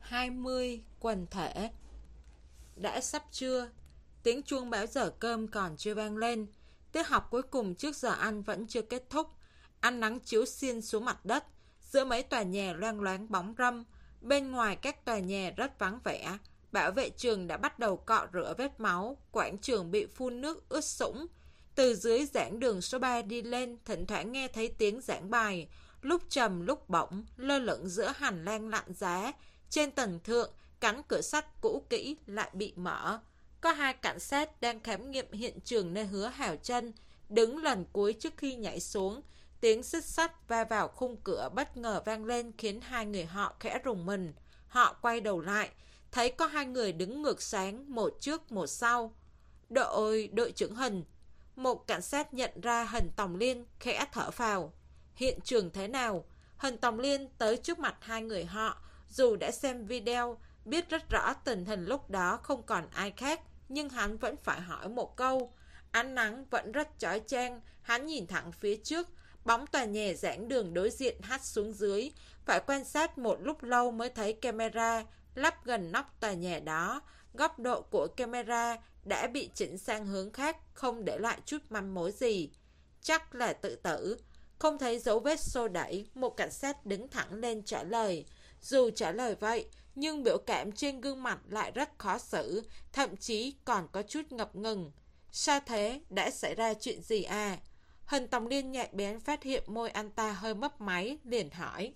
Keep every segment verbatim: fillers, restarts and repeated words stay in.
hai mươi quần thể. Đã sắp trưa, tiếng chuông báo giờ cơm còn chưa vang lên. Tiết học cuối cùng trước giờ ăn vẫn chưa kết thúc. Ánh nắng chiếu xiên xuống mặt đất, giữa mấy tòa nhà loang loáng bóng râm. Bên ngoài các tòa nhà rất vắng vẻ. Bảo vệ trường đã bắt đầu cọ rửa vết máu. Quảng trường bị phun nước ướt sũng. Từ dưới giảng đường số ba đi lên, thỉnh thoảng nghe thấy tiếng giảng bài, lúc trầm lúc bổng, lơ lửng giữa hành lang lạnh giá. Trên tầng thượng, cánh cửa sắt cũ kỹ lại bị mở. Có hai cảnh sát đang khám nghiệm hiện trường nơi Hứa Hào Trân đứng lần cuối trước khi nhảy xuống. Tiếng xích sắt va vào khung cửa bất ngờ vang lên khiến hai người họ khẽ rùng mình. Họ quay đầu lại, thấy có hai người đứng ngược sáng, một trước một sau. Đội, đội trưởng Hình. Một cảnh sát nhận ra Hình Tòng Liên, khẽ thở phào. Hiện trường thế nào? Hình Tòng Liên tới trước mặt hai người họ. Dù đã xem video, biết rất rõ tình hình lúc đó không còn ai khác, nhưng hắn vẫn phải hỏi một câu. Ánh nắng vẫn rất chói chang, hắn nhìn thẳng phía trước, bóng tòa nhà giảng đường đối diện hắt xuống dưới. Phải quan sát một lúc lâu mới thấy camera lắp gần nóc tòa nhà đó. Góc độ của camera đã bị chỉnh sang hướng khác, không để lại chút manh mối gì. Chắc là tự tử. Không thấy dấu vết xô đẩy, một cảnh sát đứng thẳng lên trả lời. Dù trả lời vậy, nhưng biểu cảm trên gương mặt lại rất khó xử, thậm chí còn có chút ngập ngừng. Sao thế? Đã xảy ra chuyện gì à? Hình Tòng Liên nhạy bén phát hiện môi anh ta hơi mấp máy, liền hỏi.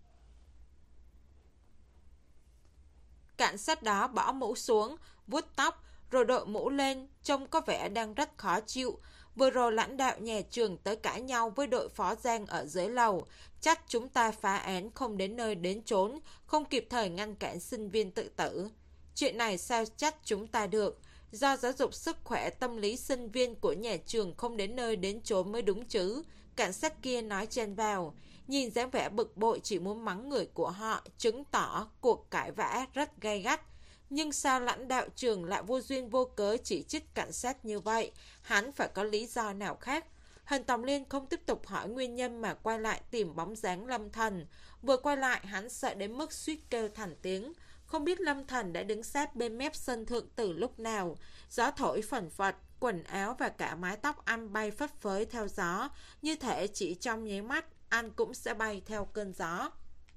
Cảnh sát đó bỏ mũ xuống, vuốt tóc, rồi đội mũ lên, trông có vẻ đang rất khó chịu. Vừa rồi lãnh đạo nhà trường tới cãi nhau với đội phó Giang ở dưới lầu. Chắc chúng ta phá án không đến nơi đến chốn, không kịp thời ngăn cản sinh viên tự tử. Chuyện này sao chắc chúng ta được? Do giáo dục sức khỏe tâm lý sinh viên của nhà trường không đến nơi đến chốn mới đúng chứ. Cảnh sát kia nói chen vào. Nhìn dáng vẻ bực bội chỉ muốn mắng người của họ, chứng tỏ cuộc cãi vã rất gay gắt. Nhưng sao lãnh đạo trường lại vô duyên vô cớ chỉ trích cảnh sát như vậy? Hắn phải có lý do nào khác? Hình Tòng Liên không tiếp tục hỏi nguyên nhân mà quay lại tìm bóng dáng Lâm Thần. Vừa quay lại hắn sợ đến mức suýt kêu thành tiếng. Không biết Lâm Thần đã đứng sát bên mép sân thượng từ lúc nào. Gió thổi phần phật, quần áo và cả mái tóc anh bay phất phới theo gió. Như thể chỉ trong nháy mắt anh cũng sẽ bay theo cơn gió.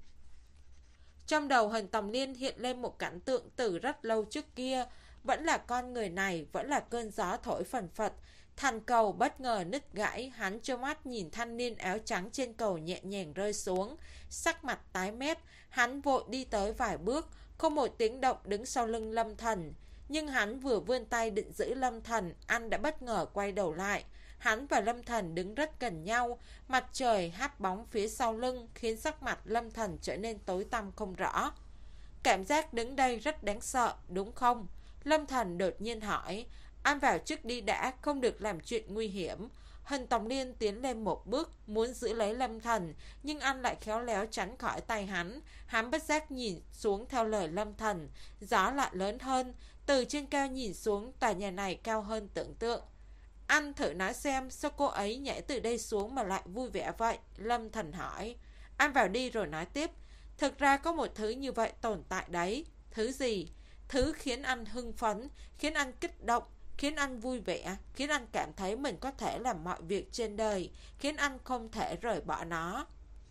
Trong đầu Hình Tòng Liên hiện lên một cảnh tượng từ rất lâu trước kia. Vẫn là con người này, vẫn là cơn gió thổi phần phật. Thành cầu bất ngờ nứt gãy, hắn trơ mắt nhìn thanh niên áo trắng trên cầu nhẹ nhàng rơi xuống. Sắc mặt tái mét, hắn vội đi tới vài bước, không một tiếng động đứng sau lưng Lâm Thần. Nhưng hắn vừa vươn tay định giữ Lâm Thần, anh đã bất ngờ quay đầu lại. Hắn và Lâm Thần đứng rất gần nhau, mặt trời hắt bóng phía sau lưng khiến sắc mặt Lâm Thần trở nên tối tăm không rõ. Cảm giác đứng đây rất đáng sợ, đúng không? Lâm Thần đột nhiên hỏi. Anh vào trước đi đã, không được làm chuyện nguy hiểm. Hình Tòng Liên tiến lên một bước, muốn giữ lấy Lâm Thần, nhưng anh lại khéo léo tránh khỏi tay hắn. Hắn bất giác nhìn xuống theo lời Lâm Thần. Gió lại lớn hơn, từ trên cao nhìn xuống, tòa nhà này cao hơn tưởng tượng. Anh thử nói xem, sao cô ấy nhảy từ đây xuống mà lại vui vẻ vậy? Lâm Thần hỏi. Anh vào đi rồi nói tiếp. Thực ra có một thứ như vậy tồn tại đấy. Thứ gì? Thứ khiến anh hưng phấn, khiến anh kích động, khiến anh vui vẻ, khiến anh cảm thấy mình có thể làm mọi việc trên đời, khiến anh không thể rời bỏ nó.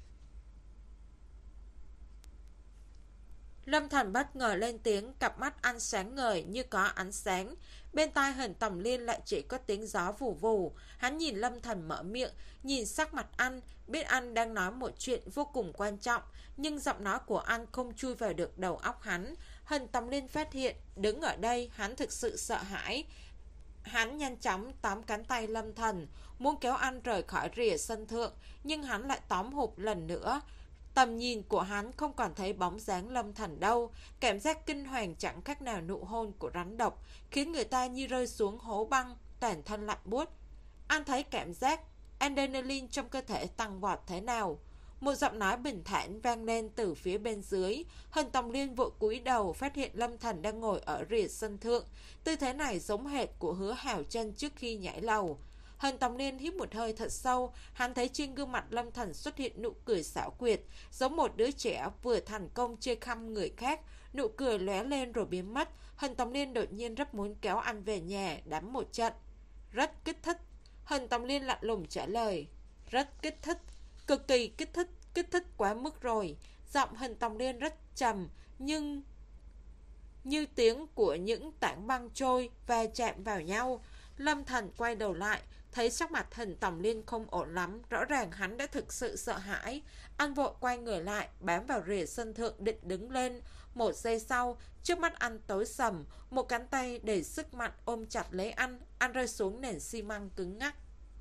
Lâm Thần bất ngờ lên tiếng, cặp mắt anh sáng ngời như có ánh sáng. Bên tai Hình Tòng Liên lại chỉ có tiếng gió vù vù. Hắn nhìn Lâm Thần mở miệng, nhìn sắc mặt anh, biết anh đang nói một chuyện vô cùng quan trọng, nhưng giọng nói của anh không chui vào được đầu óc hắn. Hình Tòng Liên phát hiện, đứng ở đây hắn thực sự sợ hãi. Hắn nhanh chóng tóm cánh tay Lâm Thần, muốn kéo anh rời khỏi rìa sân thượng, nhưng hắn lại tóm hụt lần nữa. Tầm nhìn của hắn không còn thấy bóng dáng Lâm Thần đâu. Cảm giác kinh hoàng chẳng khác nào nụ hôn của rắn độc, khiến người ta như rơi xuống hố băng, toàn thân lạnh buốt. Anh thấy cảm giác adrenaline trong cơ thể tăng vọt thế nào? Một giọng nói bình thản vang lên từ phía bên dưới. Hình Tòng Liên vội cúi đầu, phát hiện Lâm Thần đang ngồi ở rìa sân thượng. Tư thế này giống hệt của Hứa Hào Trân trước khi nhảy lầu. Hân Tòng Liên hít một hơi thật sâu, hắn thấy trên gương mặt Lâm Thần xuất hiện nụ cười xảo quyệt, giống một đứa trẻ vừa thành công chơi khăm người khác. Nụ cười lóe lên rồi biến mất. Hân Tòng Liên đột nhiên rất muốn kéo anh về nhà đánh một trận. Rất kích thích. Hân Tòng Liên lạnh lùng trả lời. Rất kích thích. Cực kỳ kích thích. Kích thích quá mức rồi. Giọng Hân Tòng Liên rất trầm, nhưng như tiếng của những tảng băng trôi và chạm vào nhau. Lâm Thần quay đầu lại, thấy sắc mặt Hân Tòng Liên không ổn lắm. Rõ ràng hắn đã thực sự sợ hãi. Anh vội quay người lại, bám vào rìa sân thượng định đứng lên. Một giây sau, trước mắt anh tối sầm, một cánh tay đầy sức mạnh ôm chặt lấy anh. Anh rơi xuống nền xi măng cứng ngắc.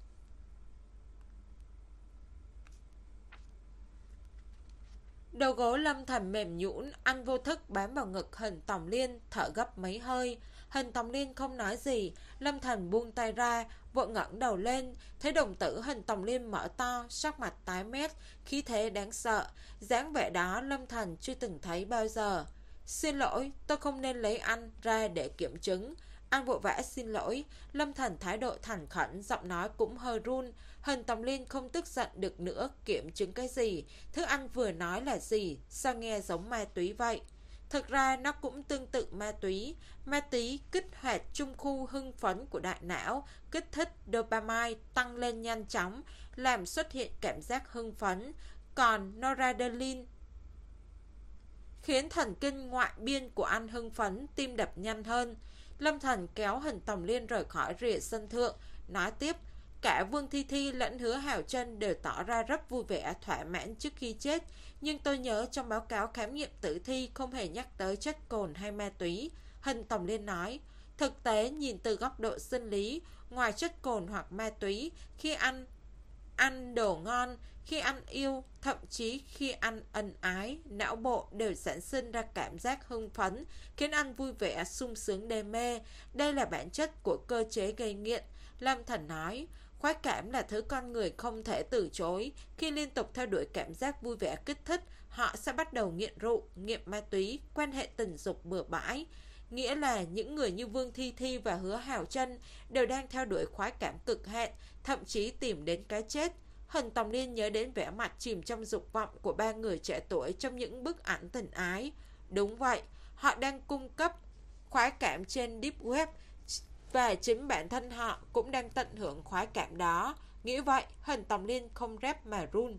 Đầu gối Lâm Thần mềm nhũn, anh vô thức bám vào ngực Hân Tòng Liên, thở gấp mấy hơi. Hân Tòng Liên không nói gì. Lâm Thần buông tay ra, vội ngẩng đầu lên, thấy đồng tử Hân Tòng Liên mở to, sắc mặt tái mét, khí thế đáng sợ. Dáng vẻ đó Lâm Thần chưa từng thấy bao giờ. Xin lỗi, tôi không nên lấy anh ra để kiểm chứng. Anh vội vã xin lỗi. Lâm Thần thái độ thành khẩn, giọng nói cũng hơi run. Hân Tòng Liên không tức giận được nữa. Kiểm chứng cái gì? Thứ anh vừa nói là gì? Sao nghe giống ma túy vậy? Thực ra nó cũng tương tự ma túy. Ma túy kích hoạt trung khu hưng phấn của đại não, kích thích dopamine tăng lên nhanh chóng, làm xuất hiện cảm giác hưng phấn. Còn noradrenaline khiến thần kinh ngoại biên của anh hưng phấn, tim đập nhanh hơn. Lâm Thần kéo Hân Tòng Liên rời khỏi rìa sân thượng, nói tiếp. Cả Vương Thi Thi lẫn Hứa Hào Trân đều tỏ ra rất vui vẻ, thỏa mãn trước khi chết. Nhưng tôi nhớ trong báo cáo khám nghiệm tử thi không hề nhắc tới chất cồn hay ma túy. Hân Tòng Liên nói. Thực tế nhìn từ góc độ sinh lý, ngoài chất cồn hoặc ma túy, khi ăn ăn đồ ngon, khi ăn yêu, thậm chí khi ăn ân ái, não bộ đều sản sinh ra cảm giác hưng phấn, khiến anh vui vẻ, sung sướng đê mê. Đây là bản chất của cơ chế gây nghiện. Lâm Thần nói, khoái cảm là thứ con người không thể từ chối. Khi liên tục theo đuổi cảm giác vui vẻ kích thích, họ sẽ bắt đầu nghiện rượu, nghiện ma túy, quan hệ tình dục bừa bãi. Nghĩa là những người như Vương Thi Thi và Hứa Hào Trân đều đang theo đuổi khoái cảm cực hạn, thậm chí tìm đến cái chết. Hân Tòng Liên nhớ đến vẻ mặt chìm trong dục vọng của ba người trẻ tuổi trong những bức ảnh tình ái. Đúng vậy, họ đang cung cấp khoái cảm trên Deep Web, và chính bản thân họ cũng đang tận hưởng khoái cảm đó. Nghĩ vậy, Hân Tòng Liên không rep mà run.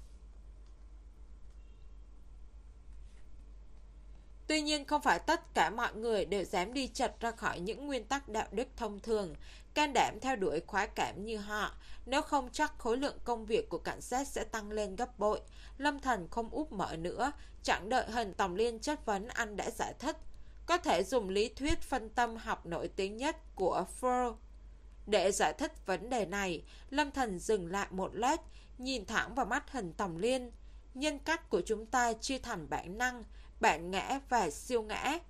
Tuy nhiên không phải tất cả mọi người đều dám đi chật ra khỏi những nguyên tắc đạo đức thông thường, can đảm theo đuổi khoái cảm như họ. Nếu không chắc khối lượng công việc của cảnh sát sẽ tăng lên gấp bội. Lâm Thần không úp mở nữa, chẳng đợi Hân Tòng Liên chất vấn, anh đã giải thích. Có thể dùng lý thuyết phân tâm học nổi tiếng nhất của Freud để giải thích vấn đề này. Lâm Thần dừng lại một lát, nhìn thẳng vào mắt Hân Tòng Liên. Nhân cách của chúng ta chia thành bản năng, bản ngã và siêu ngã.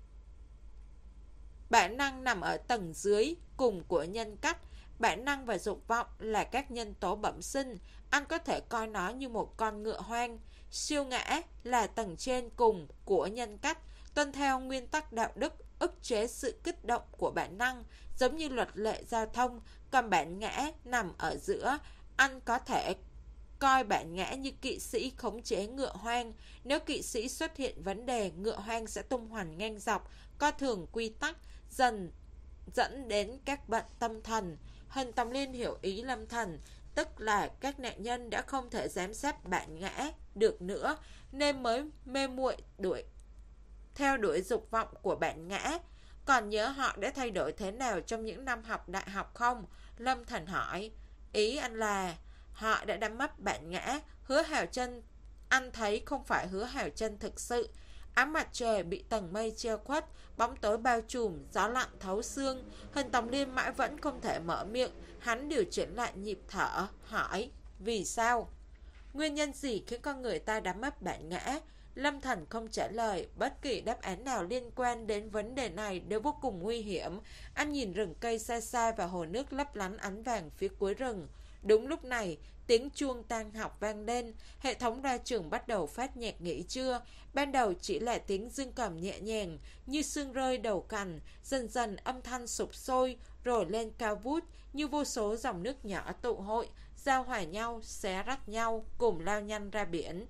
Bản năng nằm ở tầng dưới cùng của nhân cách. Bản năng và dục vọng là các nhân tố bẩm sinh. Anh có thể coi nó như một con ngựa hoang. Siêu ngã là tầng trên cùng của nhân cách, tuân theo nguyên tắc đạo đức, ức chế sự kích động của bản năng, giống như luật lệ giao thông. Còn bản ngã nằm ở giữa. Anh có thể coi bản ngã như kỵ sĩ khống chế ngựa hoang. Nếu kỵ sĩ xuất hiện vấn đề, ngựa hoang sẽ tung hoành ngang dọc, coi thường quy tắc, dần dẫn đến các bệnh tâm thần. Hân Tòng Liên hiểu ý Lâm Thần, tức là các nạn nhân đã không thể giám sát bản ngã được nữa, nên mới mê muội đuổi theo đuổi dục vọng của bản ngã. Còn nhớ họ đã thay đổi thế nào trong những năm học đại học không? Lâm Thần hỏi. Ý anh là họ đã đánh mất bản ngã. Hứa Hào Trân, anh thấy không phải Hứa Hào Trân thực sự. Ánh mặt trời bị tầng mây che khuất, bóng tối bao trùm, gió lạnh thấu xương. Hân Tòng Liên mãi vẫn không thể mở miệng. Hắn điều chỉnh lại nhịp thở, hỏi, vì sao? Nguyên nhân gì khiến con người ta đánh mất bản ngã? Lâm Thần không trả lời. Bất kỳ đáp án nào liên quan đến vấn đề này đều vô cùng nguy hiểm. Anh nhìn rừng cây xa xa và hồ nước lấp lánh ánh vàng phía cuối rừng. Đúng lúc này, tiếng chuông tan học vang lên. Hệ thống ra trường bắt đầu phát nhạc nghỉ trưa. Ban đầu chỉ là tiếng dương cầm nhẹ nhàng như sương rơi đầu cành. Dần dần âm thanh sụp sôi, rồi lên cao vút như vô số dòng nước nhỏ tụ hội, giao hòa nhau, xé rách nhau, cùng lao nhanh ra biển.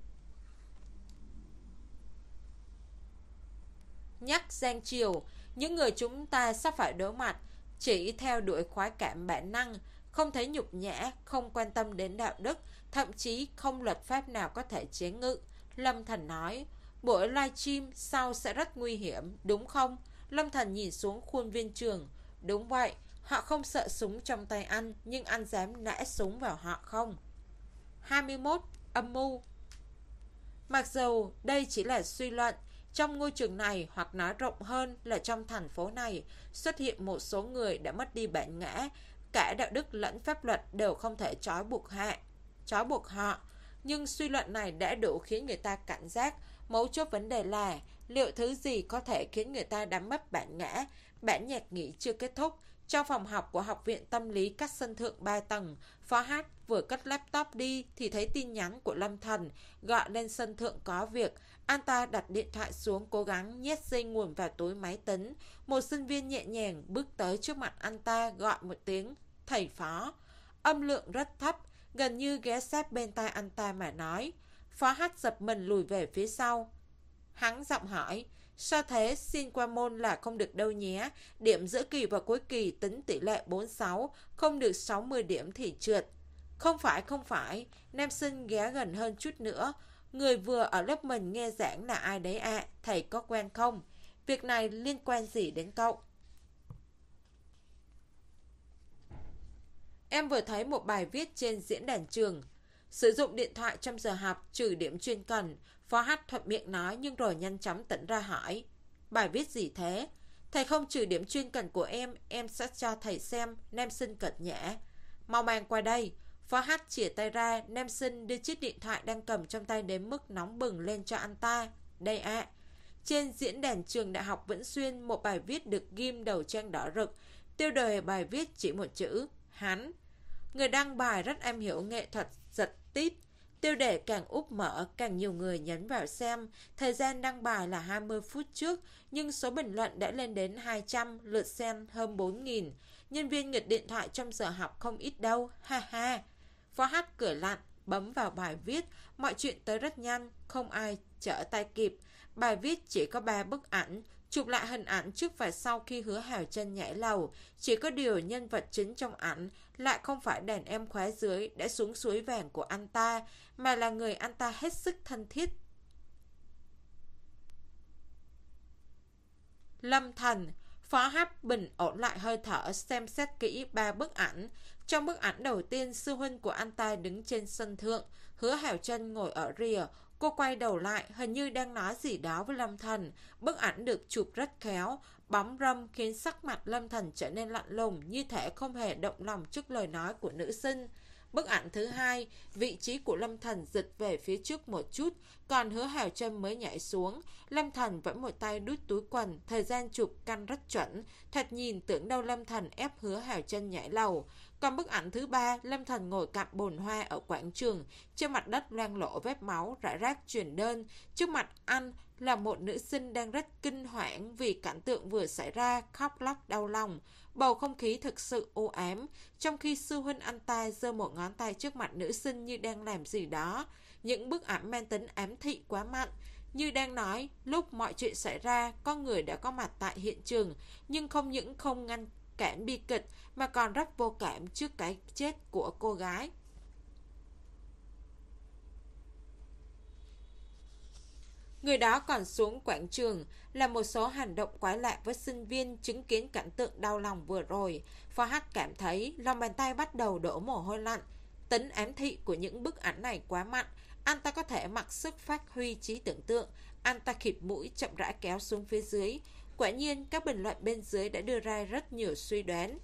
Nhắc giang triều, những người chúng ta sắp phải đối mặt, chỉ theo đuổi khoái cảm bản năng, không thấy nhục nhã, không quan tâm đến đạo đức, thậm chí không luật pháp nào có thể chế ngự. Lâm Thần nói, buổi livestream sau sẽ rất nguy hiểm, đúng không? Lâm Thần nhìn xuống khuôn viên trường. Đúng vậy, họ không sợ súng trong tay anh, nhưng anh dám nã súng vào họ không? hai mươi mốt. Âm mưu. Mặc dù đây chỉ là suy luận, trong ngôi trường này, hoặc nói rộng hơn là trong thành phố này, xuất hiện một số người đã mất đi bản ngã, cả đạo đức lẫn pháp luật đều không thể trói buộc họ, trói buộc họ. Nhưng suy luận này đã đủ khiến người ta cảnh giác. Mấu chốt vấn đề là liệu thứ gì có thể khiến người ta đánh mất bản ngã? Bản nhạc nghỉ chưa kết thúc. Trong phòng học của Học viện Tâm lý cách sân thượng ba tầng, Phó Hát vừa cất laptop đi thì thấy tin nhắn của Lâm Thần gọi lên sân thượng có việc. Anh ta đặt điện thoại xuống, cố gắng nhét dây nguồn vào túi máy tính. Một sinh viên nhẹ nhàng bước tới trước mặt anh ta, gọi một tiếng thầy Phó. Âm lượng rất thấp, gần như ghé sát bên tai anh ta mà nói. Phó Hát giật mình lùi về phía sau. Hắn giọng hỏi, sao thế, xin qua môn là không được đâu nhé. Điểm giữa kỳ và cuối kỳ tính tỷ lệ bốn mươi sáu, không được sáu mươi điểm thì trượt. Không phải, không phải. Nam sinh ghé gần hơn chút nữa. Người vừa ở lớp mình nghe giảng là ai đấy ạ? À? Thầy có quen không? Việc này liên quan gì đến cậu? Em vừa thấy một bài viết trên diễn đàn trường. Sử dụng điện thoại trong giờ học trừ điểm chuyên cần. Phó Hát thuận miệng nói nhưng rồi nhanh chóng tỉnh ra hỏi. Bài viết gì thế? Thầy không trừ điểm chuyên cần của em, em sẽ cho thầy xem. Nam sinh cợt nhã. Mau mang qua đây. Phó Hát chìa tay ra, nam sinh đưa chiếc điện thoại đang cầm trong tay đến mức nóng bừng lên cho anh ta. Đây ạ. À. Trên diễn đàn trường Đại học Vĩnh Xuyên, một bài viết được ghim đầu trang đỏ rực. Tiêu đề bài viết chỉ một chữ, hắn. Người đăng bài rất am hiểu nghệ thuật giật tít. Tiêu đề càng úp mở, càng nhiều người nhấn vào xem. Thời gian đăng bài là hai mươi phút trước, nhưng số bình luận đã lên đến hai trăm, lượt xem hơn bốn nghìn. Nhân viên nghịch điện thoại trong giờ học không ít đâu, ha ha. Phó Hát cười lạnh, bấm vào bài viết. Mọi chuyện tới rất nhanh, không ai trở tay kịp. Bài viết chỉ có ba bức ảnh, chụp lại hình ảnh trước và sau khi Hứa Hào Trân nhảy lầu. Chỉ có điều nhân vật chính trong ảnh lại không phải đàn em khóa dưới đã xuống suối vàng của anh ta, mà là người anh ta hết sức thân thiết. Lâm Thần. Phó Hát bình ổn lại hơi thở, xem xét kỹ ba bức ảnh. Trong bức ảnh đầu tiên, sư huynh của anh ta đứng trên sân thượng, Hứa Hào Trân ngồi ở rìa. Cô quay đầu lại, hình như đang nói gì đó với Lâm Thần. Bức ảnh được chụp rất khéo, bóng râm khiến sắc mặt Lâm Thần trở nên lạnh lùng, như thể không hề động lòng trước lời nói của nữ sinh. Bức ảnh thứ hai, vị trí của Lâm Thần dịch về phía trước một chút, còn Hứa Hào Trân mới nhảy xuống. Lâm Thần vẫn một tay đút túi quần, thời gian chụp căn rất chuẩn, thật nhìn tưởng đâu Lâm Thần ép Hứa Hào Trân nhảy lầu. Còn bức ảnh thứ ba, Lâm Thần ngồi cạnh bồn hoa ở quảng trường, trên mặt đất loang lổ vết máu, rải rác truyền đơn. Trước mặt anh là một nữ sinh đang rất kinh hoảng vì cảnh tượng vừa xảy ra, khóc lóc đau lòng. Bầu không khí thực sự u ám, trong khi sư huynh anh ta giơ một ngón tay trước mặt nữ sinh như đang làm gì đó. Những bức ảnh mang tính ám thị quá mạnh, như đang nói lúc mọi chuyện xảy ra, con người đã có mặt tại hiện trường, nhưng không những không ngăn cản bi kịch mà còn rất vô cảm trước cái chết của cô gái. Người đó còn xuống quảng trường là một số hành động quái lạ với sinh viên chứng kiến cảnh tượng đau lòng vừa rồi. Phó Hát cảm thấy lòng bàn tay bắt đầu đổ mồ hôi lạnh. Tính ám thị của những bức ảnh này quá mạnh, anh ta có thể mặc sức phát huy trí tưởng tượng. Anh ta khịt mũi chậm rãi kéo xuống phía dưới. Quả nhiên các bình luận bên dưới đã đưa ra rất nhiều suy đoán.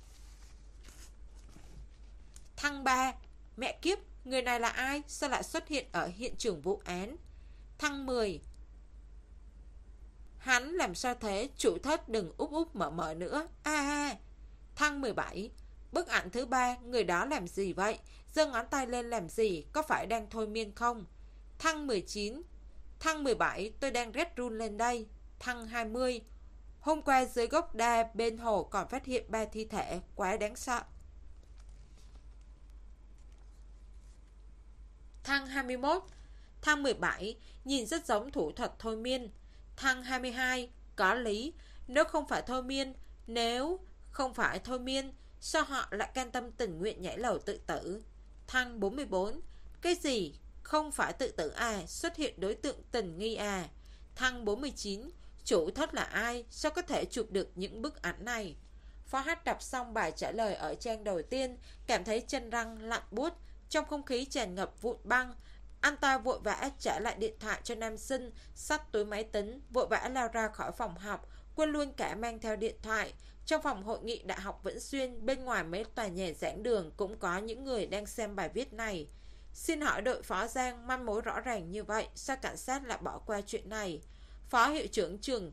Thăng ba, mẹ kiếp, người này là ai? Sao lại xuất hiện ở hiện trường vụ án? Thăng mười, hắn làm sao thế? Chủ thất đừng úp úp mở mở nữa. A à, Thăng mười bảy, bức ảnh thứ ba, người đó làm gì vậy? Giơ ngón tay lên làm gì? Có phải đang thôi miên không? Thăng mười chín, thăng mười bảy, tôi đang rét run lên đây. Thăng hai mươi, Hôm qua dưới gốc đa bên hồ còn phát hiện ba thi thể, quá đáng sợ. Thăng hai mươi mốt. Thăng mười bảy. Nhìn rất giống thủ thuật thôi miên. Thăng hai mươi hai. Có lý. Nếu không phải thôi miên, nếu không phải thôi miên, sao họ lại can tâm tình nguyện nhảy lầu tự tử? Thăng bốn mươi bốn. Cái gì? Không phải tự tử à? Xuất hiện đối tượng tình nghi à? Thăng bốn mươi chín. Chủ thất là ai? Sao có thể chụp được những bức ảnh này? Phó Hát đọc xong bài trả lời ở trang đầu tiên, cảm thấy chân răng lạnh buốt, trong không khí tràn ngập vụn băng. Anh ta vội vã trả lại điện thoại cho nam sinh, xách túi máy tính, vội vã lao ra khỏi phòng học, quên luôn cả mang theo điện thoại. Trong phòng hội nghị Đại học Vĩnh Xuyên, bên ngoài mấy tòa nhà giảng đường cũng có những người đang xem bài viết này. Xin hỏi đội phó Giang, manh mối rõ ràng như vậy, sao cảnh sát lại bỏ qua chuyện này? Phó hiệu trưởng trường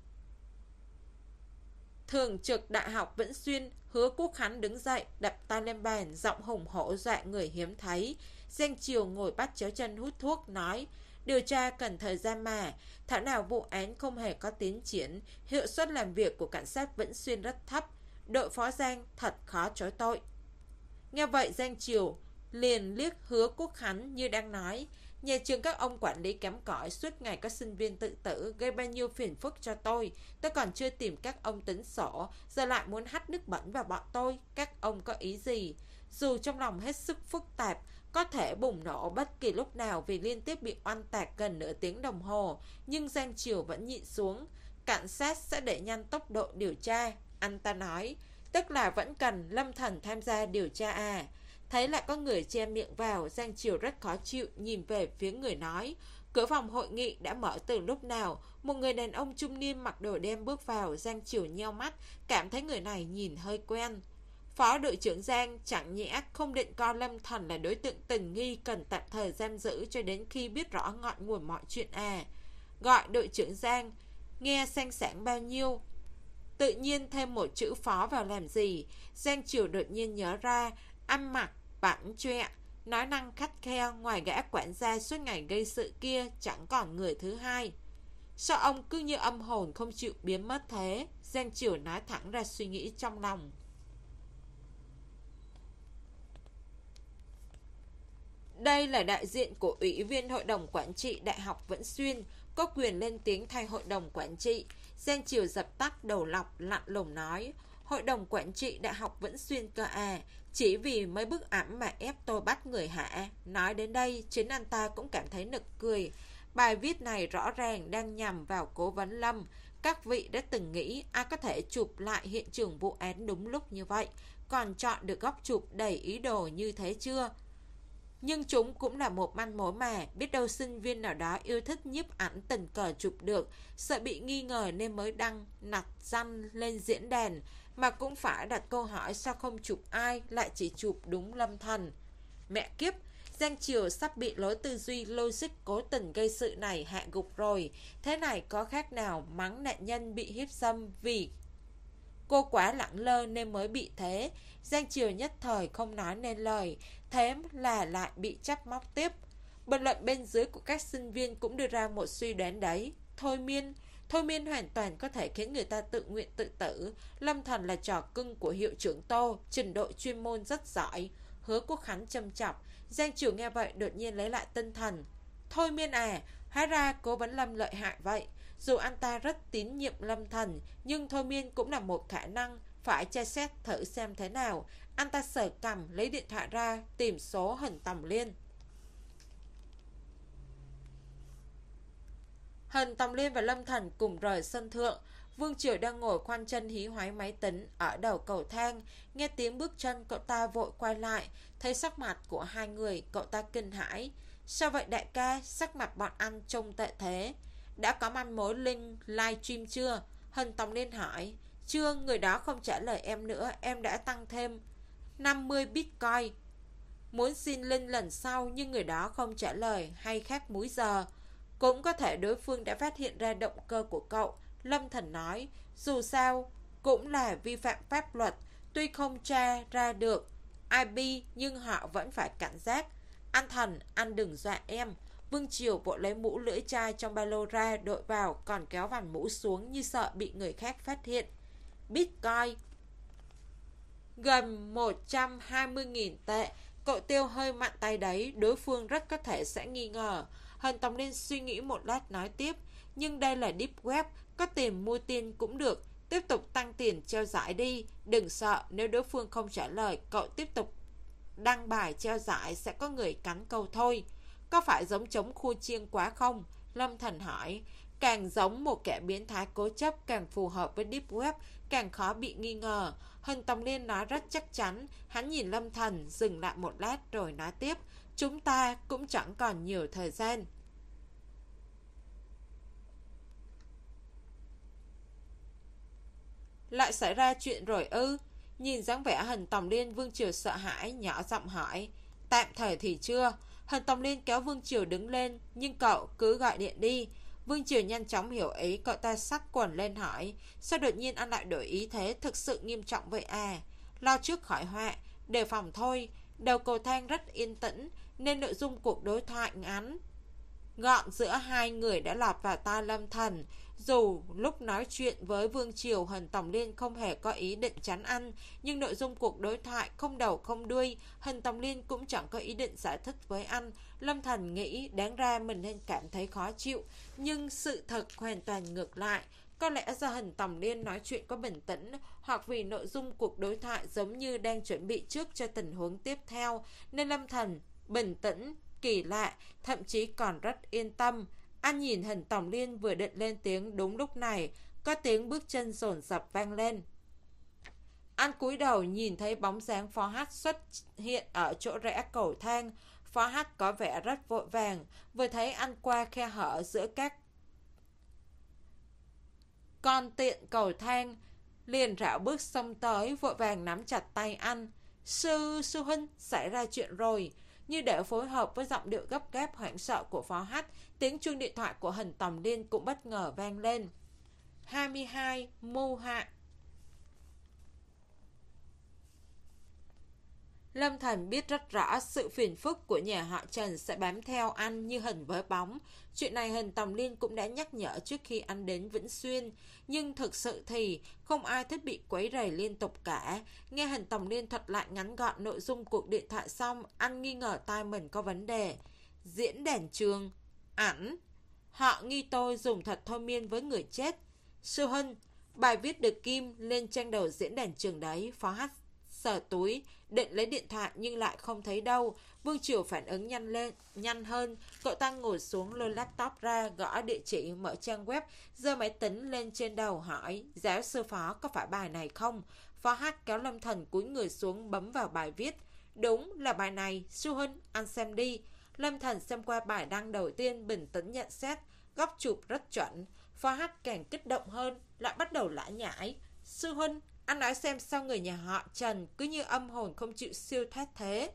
Thường trực Đại học Vĩnh Xuyên Hứa Quốc Khánh đứng dậy, đập tay lên bàn, giọng hùng hổ dọa người hiếm thấy. Giang Triều ngồi bắt chéo chân hút thuốc, nói: điều tra cần thời gian mà, thảo nào vụ án không hề có tiến triển, hiệu suất làm việc của cảnh sát Vĩnh Xuyên rất thấp, đội phó Giang thật khó chối tội. Nghe vậy Giang Triều liền liếc Hứa Quốc Khánh như đang nói: nhà trường các ông quản lý kém cỏi, suốt ngày có sinh viên tự tử, gây bao nhiêu phiền phức cho tôi. Tôi còn chưa tìm các ông tính sổ, giờ lại muốn hắt nước bẩn vào bọn tôi. Các ông có ý gì? Dù trong lòng hết sức phức tạp, có thể bùng nổ bất kỳ lúc nào vì liên tiếp bị oan tạc gần nửa tiếng đồng hồ, nhưng Giang Triều vẫn nhịn xuống. Cảnh sát sẽ đẩy nhanh tốc độ điều tra, anh ta nói. Tức là vẫn cần Lâm Thần tham gia điều tra à? Thấy lại có người che miệng vào, Giang Triều rất khó chịu, nhìn về phía người nói. Cửa phòng hội nghị đã mở từ lúc nào? Một người đàn ông trung niên mặc đồ đen bước vào. Giang Triều nheo mắt, cảm thấy người này nhìn hơi quen. Phó đội trưởng Giang, chẳng nhẽ không định coi Lâm Thần là đối tượng tình nghi cần tạm thời giam giữ cho đến khi biết rõ ngọn nguồn mọi chuyện à? Gọi đội trưởng Giang, nghe sang sảng bao nhiêu. Tự nhiên thêm một chữ phó vào làm gì? Giang Triều đột nhiên nhớ ra, ăn mặc bảnh chọe, nói năng khắt khe, ngoài gã quản gia suốt ngày gây sự kia chẳng còn người thứ hai. Sao ông cứ như âm hồn không chịu biến mất thế? Giang Triều nói thẳng ra suy nghĩ trong lòng. Đây là đại diện của Ủy viên Hội đồng Quản trị Đại học Vĩnh Xuyên, có quyền lên tiếng thay Hội đồng Quản trị. Giang Triều dập tắt đầu lọc, lạnh lùng nói: Hội đồng Quản trị Đại học Vĩnh Xuyên cơ à? Chỉ vì mấy bức ảnh mà ép tôi bắt người hả? Nói đến đây, chính anh ta cũng cảm thấy nực cười. Bài viết này rõ ràng đang nhằm vào Cố Vấn Lâm. Các vị đã từng nghĩ ai có thể chụp lại hiện trường vụ án đúng lúc như vậy, còn chọn được góc chụp đầy ý đồ như thế chưa? Nhưng chúng cũng là một manh mối mà, biết đâu sinh viên nào đó yêu thích nhiếp ảnh tình cờ chụp được, sợ bị nghi ngờ nên mới đăng nặc danh lên diễn đàn, mà cũng phải đặt câu hỏi sao không chụp ai, lại chỉ chụp đúng Lâm Thần. Mẹ kiếp, Giang Triều sắp bị lối tư duy logic cố tình gây sự này hạ gục rồi. Thế này có khác nào mắng nạn nhân bị hiếp dâm vì cô quá lẳng lơ nên mới bị thế. Giang Triều nhất thời không nói nên lời, thế là lại bị trách móc tiếp. Bình luận bên dưới của các sinh viên cũng đưa ra một suy đoán đấy. Thôi miên, thôi miên hoàn toàn có thể khiến người ta tự nguyện tự tử. Lâm Thần là trò cưng của hiệu trưởng Tô, trình độ chuyên môn rất giỏi. Hứa Quốc Khánh châm chọc. Giang Triều nghe vậy đột nhiên lấy lại tinh thần. Thôi miên à, hóa ra Cố Vấn Lâm lợi hại vậy. Dù anh ta rất tín nhiệm Lâm Thần, nhưng thôi miên cũng là một khả năng, phải tra xét thử xem thế nào. Anh ta sờ cằm, lấy điện thoại ra, tìm số Hình Tòng Liên. Hình Tòng Liên và Lâm Thần cùng rời sân thượng. Vương Triều đang ngồi khoanh chân hí hoáy máy tính ở đầu cầu thang. Nghe tiếng bước chân, cậu ta vội quay lại. Thấy sắc mặt của hai người, cậu ta kinh hãi. Sao vậy đại ca? Sắc mặt bọn anh trông tệ thế. Đã có manh mối link livestream chưa? Hình Tòng Liên hỏi. Chưa, người đó không trả lời em nữa. Em đã tăng thêm năm mươi bitcoin. Muốn xin link lần sau, nhưng người đó không trả lời, hay khác múi giờ. Cũng có thể đối phương đã phát hiện ra động cơ của cậu. Lâm Thần nói. Dù sao cũng là vi phạm pháp luật. Tuy không tra ra được i pê, nhưng họ vẫn phải cảnh giác. Anh Thần, anh đừng dọa em. Vương Triều vội lấy mũ lưỡi chai trong ba lô ra đội vào, còn kéo vành mũ xuống như sợ bị người khác phát hiện. Bitcoin gần một trăm hai mươi nghìn tệ. Cậu Tiêu hơi mặn tay đấy, đối phương rất có thể sẽ nghi ngờ. Hân Tòng Liên suy nghĩ một lát nói tiếp, nhưng đây là deep web, có tiền mua tiền cũng được, tiếp tục tăng tiền treo giải đi, đừng sợ, nếu đối phương không trả lời, cậu tiếp tục đăng bài treo giải sẽ có người cắn câu thôi. Có phải giống chống khua chiêng quá không? Lâm Thần hỏi. Càng giống một kẻ biến thái cố chấp, càng phù hợp với deep web, càng khó bị nghi ngờ. Hân Tòng Liên nói rất chắc chắn. Hắn nhìn Lâm Thần, dừng lại một lát rồi nói tiếp, chúng ta cũng chẳng còn nhiều thời gian. Lại xảy ra chuyện rồi ư? Nhìn dáng vẻ Hân Tòng Liên, Vương Triều sợ hãi, nhỏ giọng hỏi. Tạm thời thì chưa. Hân Tòng Liên kéo Vương Triều đứng lên, nhưng cậu cứ gọi điện đi. Vương Triều nhanh chóng hiểu ý, cậu ta xách quần lên hỏi, sao đột nhiên anh lại đổi ý thế, thực sự nghiêm trọng vậy à? Lo trước khỏi họa, đề phòng thôi. Đầu cầu thang rất yên tĩnh, nên nội dung cuộc đối thoại ngắn gọn giữa hai người đã lọt vào tai Lâm Thần. Dù lúc nói chuyện với Vương Triều, Hân Tòng Liên không hề có ý định chắn ăn, nhưng nội dung cuộc đối thoại không đầu không đuôi, Hân Tòng Liên cũng chẳng có ý định giải thích với anh. Lâm Thần nghĩ đáng ra mình nên cảm thấy khó chịu, nhưng sự thật hoàn toàn ngược lại. Có lẽ do Hân Tòng Liên nói chuyện có bình tĩnh, hoặc vì nội dung cuộc đối thoại giống như đang chuẩn bị trước cho tình huống tiếp theo, nên Lâm Thần bình tĩnh, kỳ lạ, thậm chí còn rất yên tâm. Anh nhìn Hân Tòng Liên vừa định lên tiếng, đúng lúc này có tiếng bước chân dồn dập vang lên. Anh cúi đầu nhìn thấy bóng dáng Phó Hát xuất hiện ở chỗ rẽ cầu thang. Phó Hát có vẻ rất vội vàng, vừa thấy anh qua khe hở giữa các con tiện cầu thang, liền rảo bước xông tới, vội vàng nắm chặt tay anh. Sư, sư huynh, xảy ra chuyện rồi. Như để phối hợp với giọng điệu gấp gáp hoảng sợ của Phó Hát, tiếng chuông điện thoại của Hân Tòng Liên cũng bất ngờ vang lên. hai mươi hai Mưu Hạ. Lâm Thần biết rất rõ sự phiền phức của nhà họ Trần sẽ bám theo anh như hình với bóng. Chuyện này Hân Tòng Liên cũng đã nhắc nhở trước khi anh đến Vĩnh Xuyên. Nhưng thực sự thì không ai thích bị quấy rầy liên tục cả. Nghe Hân Tòng Liên thuật lại ngắn gọn nội dung cuộc điện thoại xong, anh nghi ngờ tai mình có vấn đề. Diễn đàn trường, ảnh, họ nghi tôi dùng thuật thôi miên với người chết. Sư Hân, bài viết được Kim lên trang đầu diễn đàn trường đấy. Phó Hát sờ túi định lấy điện thoại nhưng lại không thấy đâu. Vương Triều phản ứng nhanh lên nhanh hơn, cậu ta ngồi xuống lôi laptop ra, gõ địa chỉ, mở trang web, giơ máy tính lên trên đầu hỏi, giáo sư Phó có phải bài này không? Phó Hát kéo Lâm Thần cúi người xuống bấm vào bài viết. Đúng là bài này, sư huynh, anh xem đi. Lâm Thần xem qua bài đăng đầu tiên, bình tĩnh nhận xét, góc chụp rất chuẩn. Phó Hát càng kích động hơn, lại bắt đầu lải nhải. Sư huynh, anh nói xem sao người nhà họ Trần cứ như âm hồn không chịu siêu thoát thế.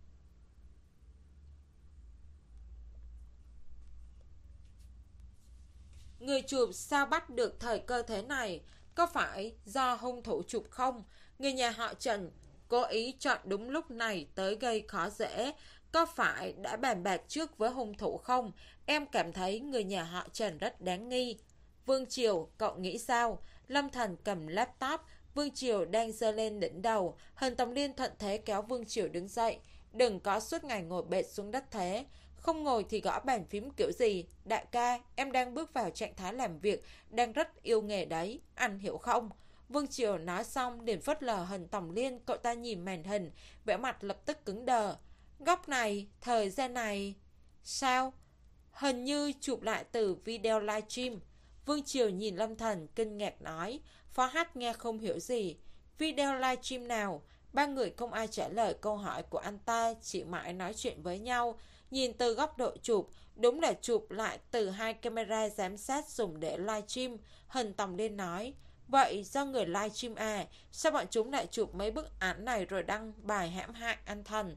Người chụp sao bắt được thời cơ thế này? Có phải do hung thủ chụp không? Người nhà họ Trần cố ý chọn đúng lúc này tới gây khó dễ. Có phải đã bàn bạc trước với hung thủ không? Em cảm thấy người nhà họ Trần rất đáng nghi. Vương Triều, cậu nghĩ sao? Lâm Thần cầm laptop, Vương Triều đang giơ lên đỉnh đầu. Hân Tòng Liên thuận thế kéo Vương Triều đứng dậy. Đừng có suốt ngày ngồi bệt xuống đất thế. Không ngồi thì gõ bàn phím kiểu gì? Đại ca, em đang bước vào trạng thái làm việc, đang rất yêu nghề đấy, anh hiểu không? Vương Triều nói xong liền phớt lờ Hân Tòng Liên. Cậu ta nhìn màn hình, vẻ mặt lập tức cứng đờ. Góc này, thời gian này... Sao? Hình như chụp lại từ video livestream. Vương Triều nhìn Lâm Thần kinh ngạc nói. Phó Hát nghe không hiểu gì. Video livestream nào? Ba người không ai trả lời câu hỏi của anh ta, chỉ mãi nói chuyện với nhau. Nhìn từ góc độ chụp, đúng là chụp lại từ hai camera giám sát dùng để livestream. Hân Tòng Liên nói. Vậy do người livestream à? Sao bọn chúng lại chụp mấy bức ảnh này rồi đăng bài hãm hại anh Thần?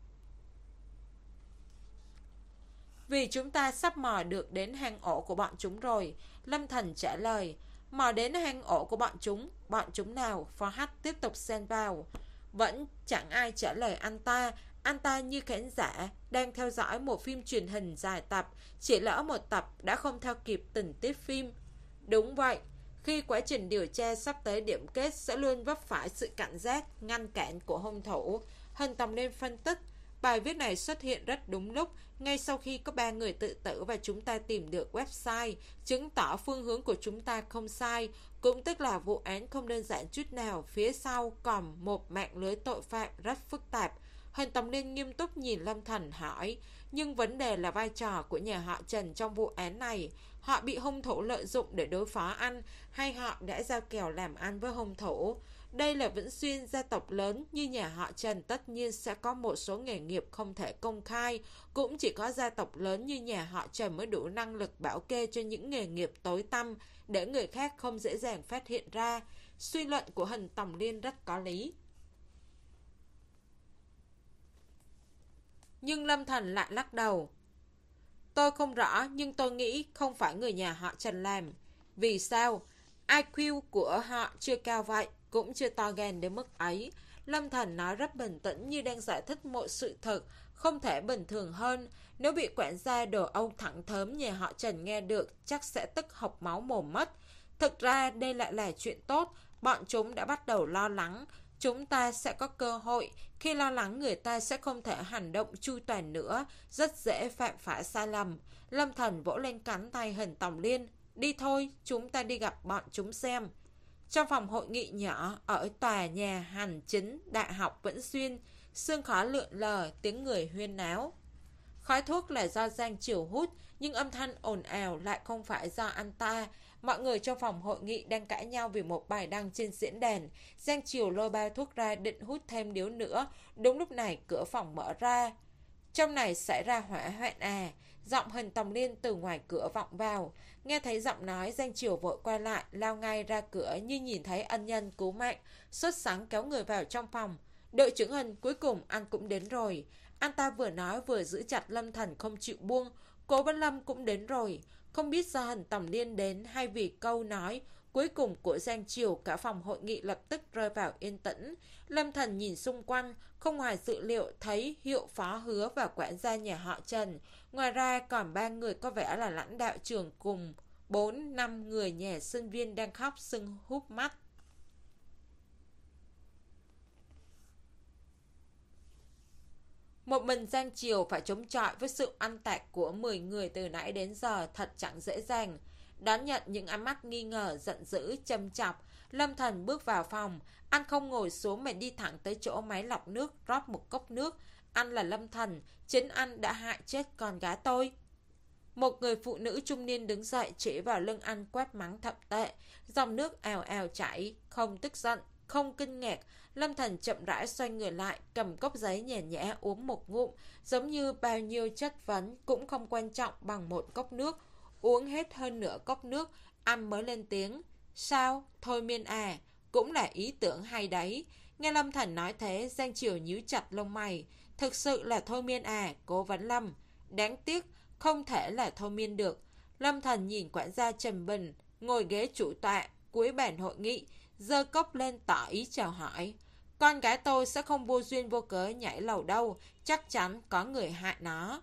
Vì chúng ta sắp mò được đến hang ổ của bọn chúng rồi. Lâm Thần trả lời. Mò đến hang ổ của bọn chúng? Bọn chúng nào? Phó Hát tiếp tục xen vào. Vẫn chẳng ai trả lời anh ta. Anh ta như khán giả đang theo dõi một phim truyền hình dài tập, chỉ lỡ một tập đã không theo kịp tình tiết phim. Đúng vậy, khi quá trình điều tra sắp tới điểm kết sẽ luôn vấp phải sự cảnh giác, ngăn cản của hung thủ. Hình Tòng Liên phân tích, bài viết này xuất hiện rất đúng lúc, ngay sau khi có ba người tự tử và chúng ta tìm được website, chứng tỏ phương hướng của chúng ta không sai, cũng tức là vụ án không đơn giản chút nào, phía sau còn một mạng lưới tội phạm rất phức tạp. Hình Tòng Liên nghiêm túc nhìn Lâm Thần hỏi, nhưng vấn đề là vai trò của nhà họ Trần trong vụ án này. Họ bị hung thủ lợi dụng để đối phó anh, hay họ đã giao kèo làm ăn với hung thủ? Đây là Vĩnh Xuyên, gia tộc lớn như nhà họ Trần tất nhiên sẽ có một số nghề nghiệp không thể công khai. Cũng chỉ có gia tộc lớn như nhà họ Trần mới đủ năng lực bảo kê cho những nghề nghiệp tối tăm để người khác không dễ dàng phát hiện ra. Suy luận của Hình Tòng Liên rất có lý. Nhưng Lâm Thần lại lắc đầu. Tôi không rõ, nhưng tôi nghĩ không phải người nhà họ Trần làm. Vì sao? i kiu của họ chưa cao vậy, cũng chưa to gan đến mức ấy. Lâm Thần nói rất bình tĩnh như đang giải thích một sự thật, không thể bình thường hơn. Nếu bị quản gia đồ Âu thẳng thớm nhà họ Trần nghe được, chắc sẽ tức học máu mồm mất. Thực ra đây lại là chuyện tốt, bọn chúng đã bắt đầu lo lắng. Chúng ta sẽ có cơ hội, khi lo lắng người ta sẽ không thể hành động chu toàn nữa, rất dễ phạm phải sai lầm. Lâm Thần vỗ lên cánh tay Hình Tòng Liên. Đi thôi, chúng ta đi gặp bọn chúng xem. Trong phòng hội nghị nhỏ ở tòa nhà hành chính Đại học Vĩnh Xuyên, sương khói lượn lờ, tiếng người huyên náo. Khói thuốc là do Giang Triều hút, nhưng âm thanh ồn ào lại không phải do anh ta. Mọi người trong phòng hội nghị đang cãi nhau vì một bài đăng trên diễn đàn. Giang Triều lôi bao thuốc ra định hút thêm điếu nữa. Đúng lúc này cửa phòng mở ra. Trong này xảy ra hỏa hoạn à? Giọng Hình Tòng Liên từ ngoài cửa vọng vào. Nghe thấy giọng nói, Giang Triều vội quay lại, lao ngay ra cửa như nhìn thấy ân nhân cứu mạng, sốt sắng kéo người vào trong phòng. Đội trưởng Hình, cuối cùng anh cũng đến rồi. Anh ta vừa nói vừa giữ chặt Lâm Thần không chịu buông. Cố Văn Lâm cũng đến rồi. Không biết do Hình Tòng Liên đến hay vì câu nói cuối cùng của Giang Triều, cả phòng hội nghị lập tức rơi vào yên tĩnh. Lâm Thần nhìn xung quanh, không ngoài dự liệu thấy Hiệu Phó Hứa và quản gia nhà họ Trần. Ngoài ra còn ba người có vẻ là lãnh đạo trường cùng bốn năm người nhà sinh viên đang khóc sưng húp mắt. Một mình Giang Triều phải chống chọi với sự ăn tạc của mười người từ nãy đến giờ thật chẳng dễ dàng. Đón nhận những ánh mắt nghi ngờ, giận dữ, châm chọc, Lâm Thần bước vào phòng. Anh không ngồi xuống mà đi thẳng tới chỗ máy lọc nước, rót một cốc nước. Anh là Lâm Thần, chính anh đã hại chết con gái tôi. Một người phụ nữ trung niên đứng dậy chỉ vào lưng anh quát mắng thậm tệ. Dòng nước ào ào chảy, không tức giận, không kinh ngạc. Lâm Thần chậm rãi xoay người lại, cầm cốc giấy nhàn nhã uống một ngụm, giống như bao nhiêu chất vấn cũng không quan trọng bằng một cốc nước. Uống hết hơn nửa cốc nước, anh mới lên tiếng. Sao? Thôi miên à, cũng là ý tưởng hay đấy. Nghe Lâm Thần nói thế, Giang Triều nhíu chặt lông mày. Thực sự là thôi miên à, Cố Vấn Lâm. Đáng tiếc, không thể là thôi miên được. Lâm Thần nhìn quản gia Trần Bình, ngồi ghế chủ tọa, cuối bàn hội nghị, giơ cốc lên tỏ ý chào hỏi. Con gái tôi sẽ không vô duyên vô cớ nhảy lầu đâu, chắc chắn có người hại nó.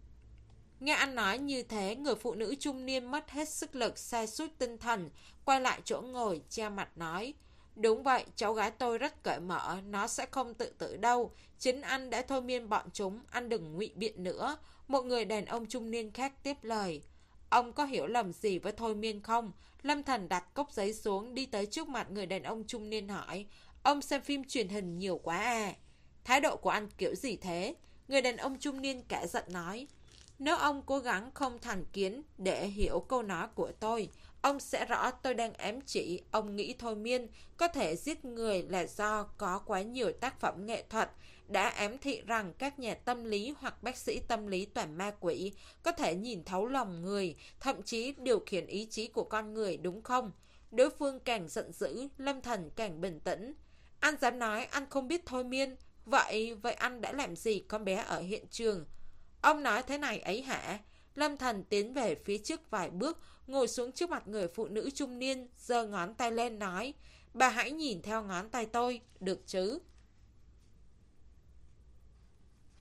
Nghe anh nói như thế, người phụ nữ trung niên mất hết sức lực, sa sút tinh thần, quay lại chỗ ngồi, che mặt nói. Đúng vậy, cháu gái tôi rất cởi mở, nó sẽ không tự tử đâu. Chính anh đã thôi miên bọn chúng, anh đừng ngụy biện nữa. Một người đàn ông trung niên khác tiếp lời. Ông có hiểu lầm gì với thôi miên không? Lâm Thần đặt cốc giấy xuống, đi tới trước mặt người đàn ông trung niên hỏi. Ông xem phim truyền hình nhiều quá à? Thái độ của anh kiểu gì thế? Người đàn ông trung niên cả giận nói. Nếu ông cố gắng không thành kiến để hiểu câu nói của tôi, ông sẽ rõ tôi đang ám chỉ ông nghĩ thôi miên có thể giết người là do có quá nhiều tác phẩm nghệ thuật, đã ám thị rằng các nhà tâm lý hoặc bác sĩ tâm lý toàn ma quỷ có thể nhìn thấu lòng người, thậm chí điều khiển ý chí của con người, đúng không? Đối phương càng giận dữ, Lâm Thần càng bình tĩnh. Anh dám nói anh không biết thôi miên, vậy vậy anh đã làm gì con bé ở hiện trường? Ông nói thế này ấy hả? Lâm Thần tiến về phía trước vài bước, ngồi xuống trước mặt người phụ nữ trung niên, giơ ngón tay lên nói. Bà hãy nhìn theo ngón tay tôi, được chứ?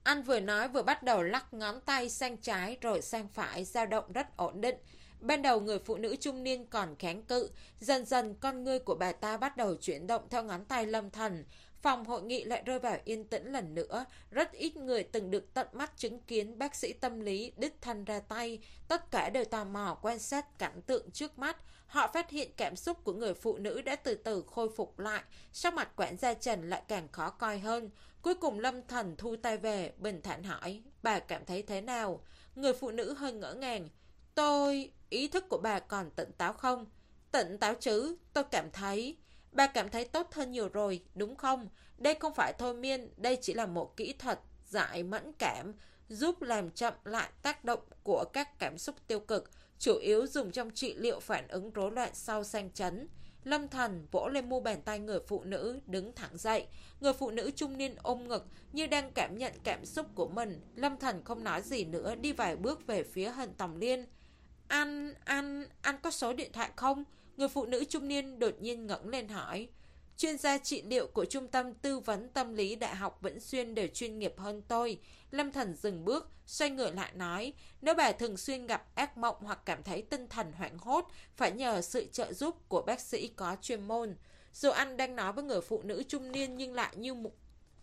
Anh vừa nói vừa bắt đầu lắc ngón tay sang trái rồi sang phải, dao động rất ổn định. Ban đầu người phụ nữ trung niên còn kháng cự, dần dần con ngươi của bà ta bắt đầu chuyển động theo ngón tay Lâm Thần. Phòng hội nghị lại rơi vào yên tĩnh lần nữa, rất ít người từng được tận mắt chứng kiến bác sĩ tâm lý đích thân ra tay, tất cả đều tò mò quan sát cảnh tượng trước mắt. Họ phát hiện cảm xúc của người phụ nữ đã từ từ khôi phục lại, sắc mặt quản gia Trần lại càng khó coi hơn. Cuối cùng Lâm Thần thu tay về, bình thản hỏi, bà cảm thấy thế nào? Người phụ nữ hơi ngỡ ngàng, tôi... ý thức của bà còn tỉnh táo không? Tỉnh táo chứ, tôi cảm thấy... Bà cảm thấy tốt hơn nhiều rồi, đúng không? Đây không phải thôi miên, đây chỉ là một kỹ thuật giải mẫn cảm, giúp làm chậm lại tác động của các cảm xúc tiêu cực, chủ yếu dùng trong trị liệu phản ứng rối loạn sau sang chấn. Lâm Thần vỗ lên mu bàn tay người phụ nữ, đứng thẳng dậy. Người phụ nữ trung niên ôm ngực như đang cảm nhận cảm xúc của mình. Lâm Thần không nói gì nữa, đi vài bước về phía Hân Tòng Liên. Anh, anh, anh có số điện thoại không? Người phụ nữ trung niên đột nhiên ngẩng lên hỏi. Chuyên gia trị liệu của Trung tâm Tư vấn Tâm lý Đại học Vĩnh Xuyên đều chuyên nghiệp hơn tôi. Lâm Thần dừng bước, xoay người lại nói, nếu bà thường xuyên gặp ác mộng hoặc cảm thấy tinh thần hoảng hốt, phải nhờ sự trợ giúp của bác sĩ có chuyên môn. Dù anh đang nói với người phụ nữ trung niên nhưng lại như một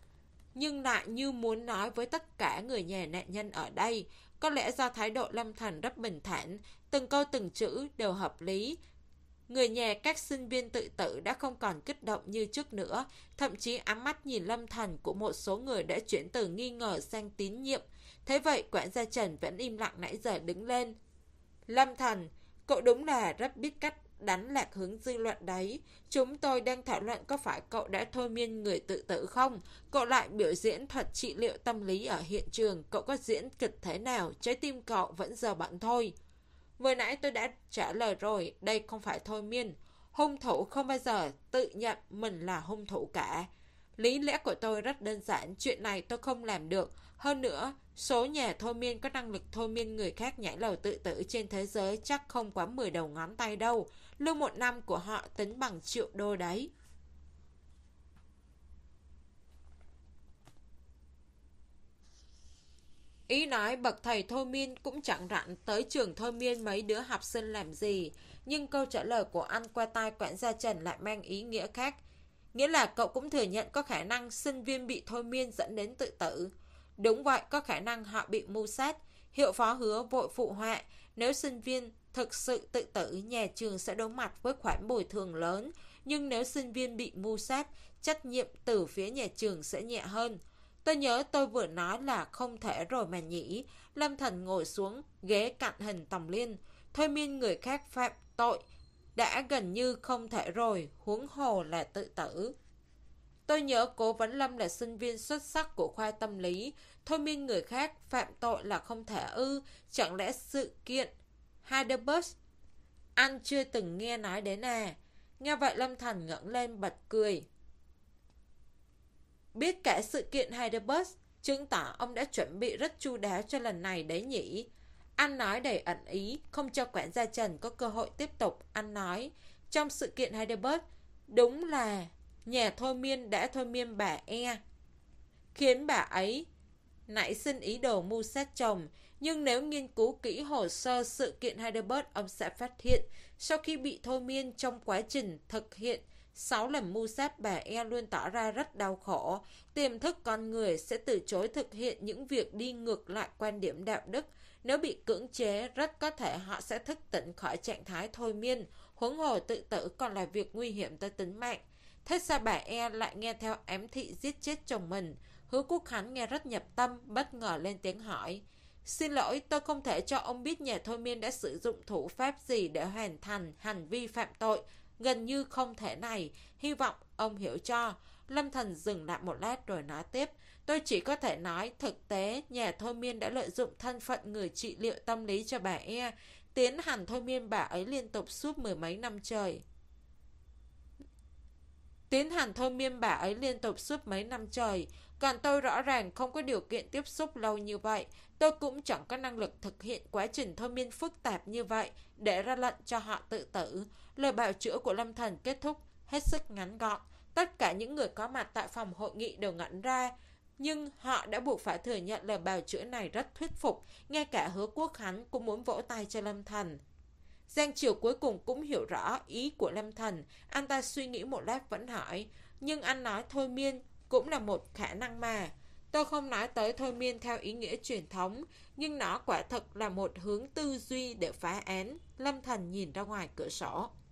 nhưng lại như muốn nói với tất cả người nhà nạn nhân ở đây. Có lẽ do thái độ Lâm Thần rất bình thản, từng câu từng chữ đều hợp lý. Người nhà các sinh viên tự tử đã không còn kích động như trước nữa, thậm chí ám mắt nhìn Lâm Thần của một số người đã chuyển từ nghi ngờ sang tín nhiệm. Thế vậy quản gia Trần vẫn im lặng nãy giờ đứng lên. Lâm Thần, cậu đúng là rất biết cách đánh lạc hướng dư luận đấy. Chúng tôi đang thảo luận có phải cậu đã thôi miên người tự tử không? Cậu lại biểu diễn thuật trị liệu tâm lý ở hiện trường. Cậu có diễn kịch thế nào? Trái tim cậu vẫn giờ bận thôi. Vừa nãy tôi đã trả lời rồi, đây không phải thôi miên. Hung thủ không bao giờ tự nhận mình là hung thủ cả. Lý lẽ của tôi rất đơn giản, chuyện này tôi không làm được. Hơn nữa, số nhà thôi miên có năng lực thôi miên người khác nhảy lầu tự tử trên thế giới chắc không quá mười đầu ngón tay đâu. Lương một năm của họ tính bằng triệu đô đấy. Ý nói bậc thầy thôi miên cũng chẳng rảnh tới trường thôi miên mấy đứa học sinh làm gì. Nhưng câu trả lời của anh qua tai quản gia Trần lại mang ý nghĩa khác. Nghĩa là cậu cũng thừa nhận có khả năng sinh viên bị thôi miên dẫn đến tự tử. Đúng vậy, có khả năng họ bị mưu sát. Hiệu phó Hứa vội phụ họa, nếu sinh viên thực sự tự tử, nhà trường sẽ đối mặt với khoản bồi thường lớn. Nhưng nếu sinh viên bị mưu sát, trách nhiệm từ phía nhà trường sẽ nhẹ hơn. Tôi nhớ tôi vừa nói là không thể rồi mà nhỉ. Lâm Thần ngồi xuống ghế cạnh Hình Tòng Liên. Thôi miên người khác phạm tội đã gần như không thể rồi, huống hồ là tự tử. Tôi nhớ Cố Vấn Lâm là sinh viên xuất sắc của khoa tâm lý. Thôi miên người khác phạm tội là không thể ư? Chẳng lẽ sự kiện Heidelberg anh chưa từng nghe nói đến à? Nghe vậy Lâm Thần ngẩng lên bật cười. Biết cả sự kiện Heidelberg, chứng tỏ ông đã chuẩn bị rất chu đáo cho lần này đấy nhỉ? Anh nói đầy ẩn ý, không cho quản gia Trần có cơ hội tiếp tục. Anh nói, trong sự kiện Heidelberg, đúng là nhà thôi miên đã thôi miên bà E, khiến bà ấy nảy sinh ý đồ mưu sát chồng. Nhưng nếu nghiên cứu kỹ hồ sơ sự kiện Heidelberg, ông sẽ phát hiện sau khi bị thôi miên trong quá trình thực hiện sáu lần mưu sát, bà E luôn tỏ ra rất đau khổ. Tiềm thức con người sẽ từ chối thực hiện những việc đi ngược lại quan điểm đạo đức. Nếu bị cưỡng chế, rất có thể họ sẽ thức tỉnh khỏi trạng thái thôi miên. Huống hồ tự tử còn là việc nguy hiểm tới tính mạng. Thế sao bà E lại nghe theo ám thị giết chết chồng mình? Hứa Quốc Khánh nghe rất nhập tâm, bất ngờ lên tiếng hỏi. Xin lỗi, tôi không thể cho ông biết nhà thôi miên đã sử dụng thủ pháp gì để hoàn thành hành vi phạm tội. Gần như không thể này, hy vọng ông hiểu cho. Lâm Thần dừng lại một lát rồi nói tiếp. Tôi chỉ có thể nói thực tế nhà thôi miên đã lợi dụng thân phận người trị liệu tâm lý cho bà E, tiến hành thôi miên bà ấy liên tục suốt mười mấy năm trời. Tiến hành thôi miên bà ấy liên tục suốt mấy năm trời. Còn tôi rõ ràng không có điều kiện tiếp xúc lâu như vậy. Tôi cũng chẳng có năng lực thực hiện quá trình thôi miên phức tạp như vậy để ra lệnh cho họ tự tử. Lời bào chữa của Lâm Thần kết thúc hết sức ngắn gọn. Tất cả những người có mặt tại phòng hội nghị đều ngẩn ra. Nhưng họ đã buộc phải thừa nhận lời bào chữa này rất thuyết phục, ngay cả Hứa Quốc Khánh cũng muốn vỗ tay cho Lâm Thành. Giang Triều cuối cùng cũng hiểu rõ ý của Lâm Thành, anh ta suy nghĩ một lát vẫn hỏi, nhưng anh nói thôi miên cũng là một khả năng mà. Tôi không nói tới thôi miên theo ý nghĩa truyền thống, nhưng nó quả thực là một hướng tư duy để phá án. Lâm Thành nhìn ra ngoài cửa sổ.